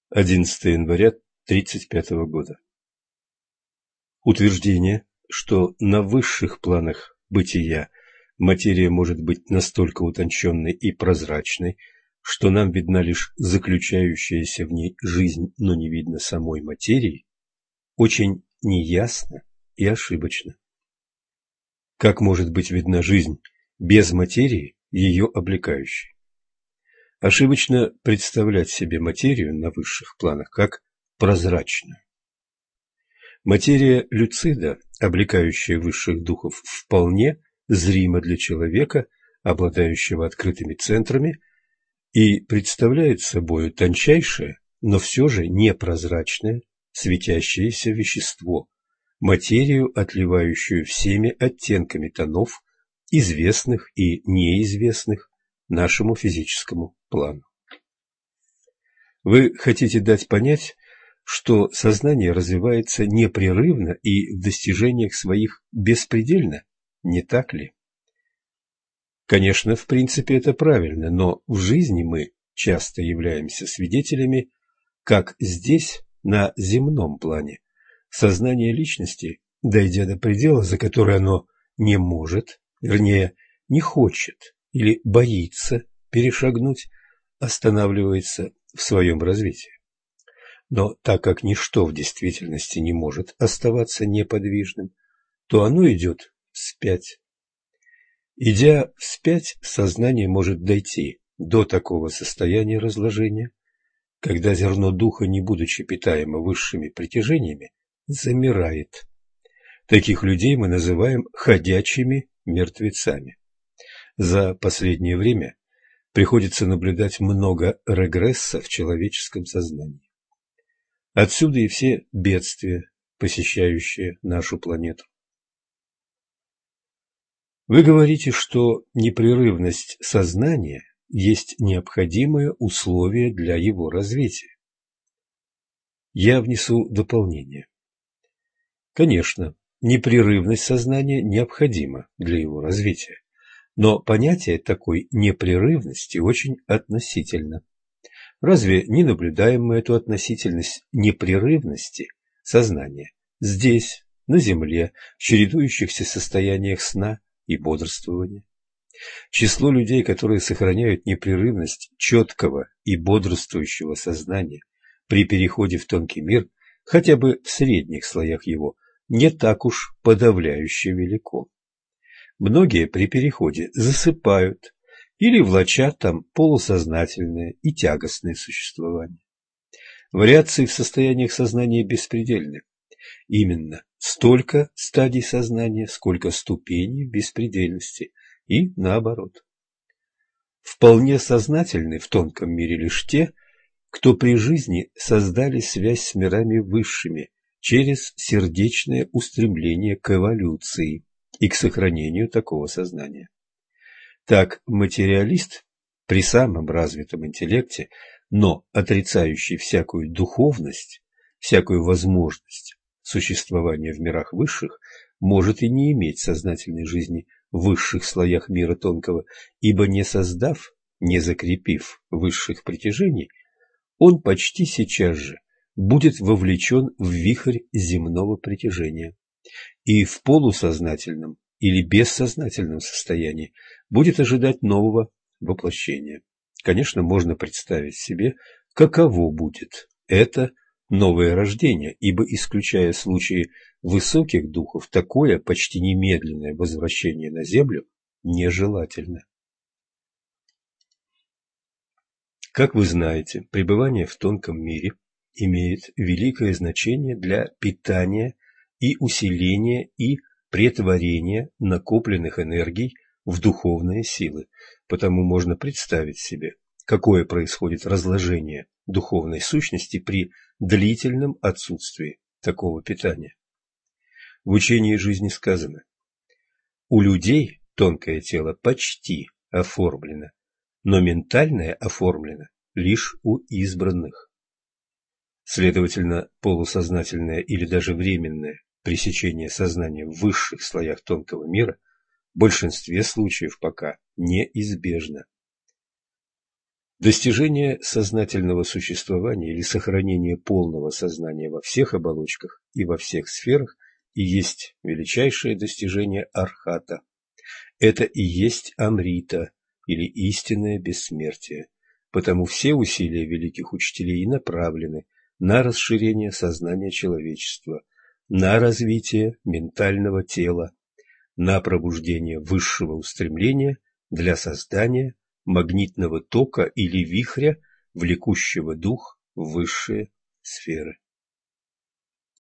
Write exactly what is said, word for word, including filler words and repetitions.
одиннадцатого января тридцать пятого года. Утверждение, что на высших планах бытия материя может быть настолько утонченной и прозрачной, что нам видна лишь заключающаяся в ней жизнь, но не видно самой материи, очень неясно и ошибочно. Как может быть видна жизнь без материи, ее облекающей? Ошибочно представлять себе материю на высших планах как прозрачную. Материя люцида, облекающая высших духов, вполне зрима для человека, обладающего открытыми центрами, и представляет собой тончайшее, но все же непрозрачное, светящееся вещество, материю, отливающую всеми оттенками тонов, известных и неизвестных нашему физическому плану. Вы хотите дать понять, что сознание развивается непрерывно и в достижениях своих беспредельно, не так ли? Конечно, в принципе это правильно, но в жизни мы часто являемся свидетелями, как здесь, на земном плане, сознание личности, дойдя до предела, за который оно не может, вернее, не хочет или боится перешагнуть, останавливается в своем развитии. Но так как ничто в действительности не может оставаться неподвижным, то оно идет вспять. Идя вспять, сознание может дойти до такого состояния разложения, когда зерно духа, не будучи питаемо высшими притяжениями, замирает. Таких людей мы называем ходячими мертвецами. За последнее время приходится наблюдать много регресса в человеческом сознании. Отсюда и все бедствия, посещающие нашу планету. Вы говорите, что непрерывность сознания есть необходимое условие для его развития. Я внесу дополнение. Конечно, непрерывность сознания необходима для его развития, но понятие такой непрерывности очень относительно. Разве не наблюдаем мы эту относительность непрерывности сознания здесь, на Земле, в чередующихся состояниях сна и бодрствования? Число людей, которые сохраняют непрерывность четкого и бодрствующего сознания при переходе в тонкий мир, хотя бы в средних слоях его, не так уж подавляюще велико. Многие при переходе засыпают или влачат там полусознательное и тягостное существование. Вариации в состояниях сознания беспредельны. Именно столько стадий сознания, сколько ступеней беспредельности, и наоборот. Вполне сознательны в тонком мире лишь те, кто при жизни создали связь с мирами высшими через сердечное устремление к эволюции и к сохранению такого сознания. Так материалист при самом развитом интеллекте, но отрицающий всякую духовность, всякую возможность существования в мирах высших, может и не иметь сознательной жизни в высших слоях мира тонкого, ибо не создав, не закрепив высших притяжений, он почти сейчас же будет вовлечен в вихрь земного притяжения и в полусознательном или бессознательном состоянии будет ожидать нового воплощения. Конечно, можно представить себе, каково будет это новое рождение, ибо, исключая случаи высоких духов, такое почти немедленное возвращение на Землю нежелательно. Как вы знаете, пребывание в тонком мире имеет великое значение для питания и усиления и претворения накопленных энергий в духовные силы, потому можно представить себе, какое происходит разложение духовной сущности при длительном отсутствии такого питания. В учении жизни сказано: у людей тонкое тело почти оформлено, но ментальное оформлено лишь у избранных. Следовательно, полусознательное или даже временное пресечение сознания в высших слоях тонкого мира в большинстве случаев пока неизбежно. Достижение сознательного существования или сохранение полного сознания во всех оболочках и во всех сферах и есть величайшее достижение архата. Это и есть амрита, или истинное бессмертие. Потому все усилия великих учителей направлены на расширение сознания человечества, на развитие ментального тела, на пробуждение высшего устремления для создания магнитного тока или вихря, влекущего дух в высшие сферы.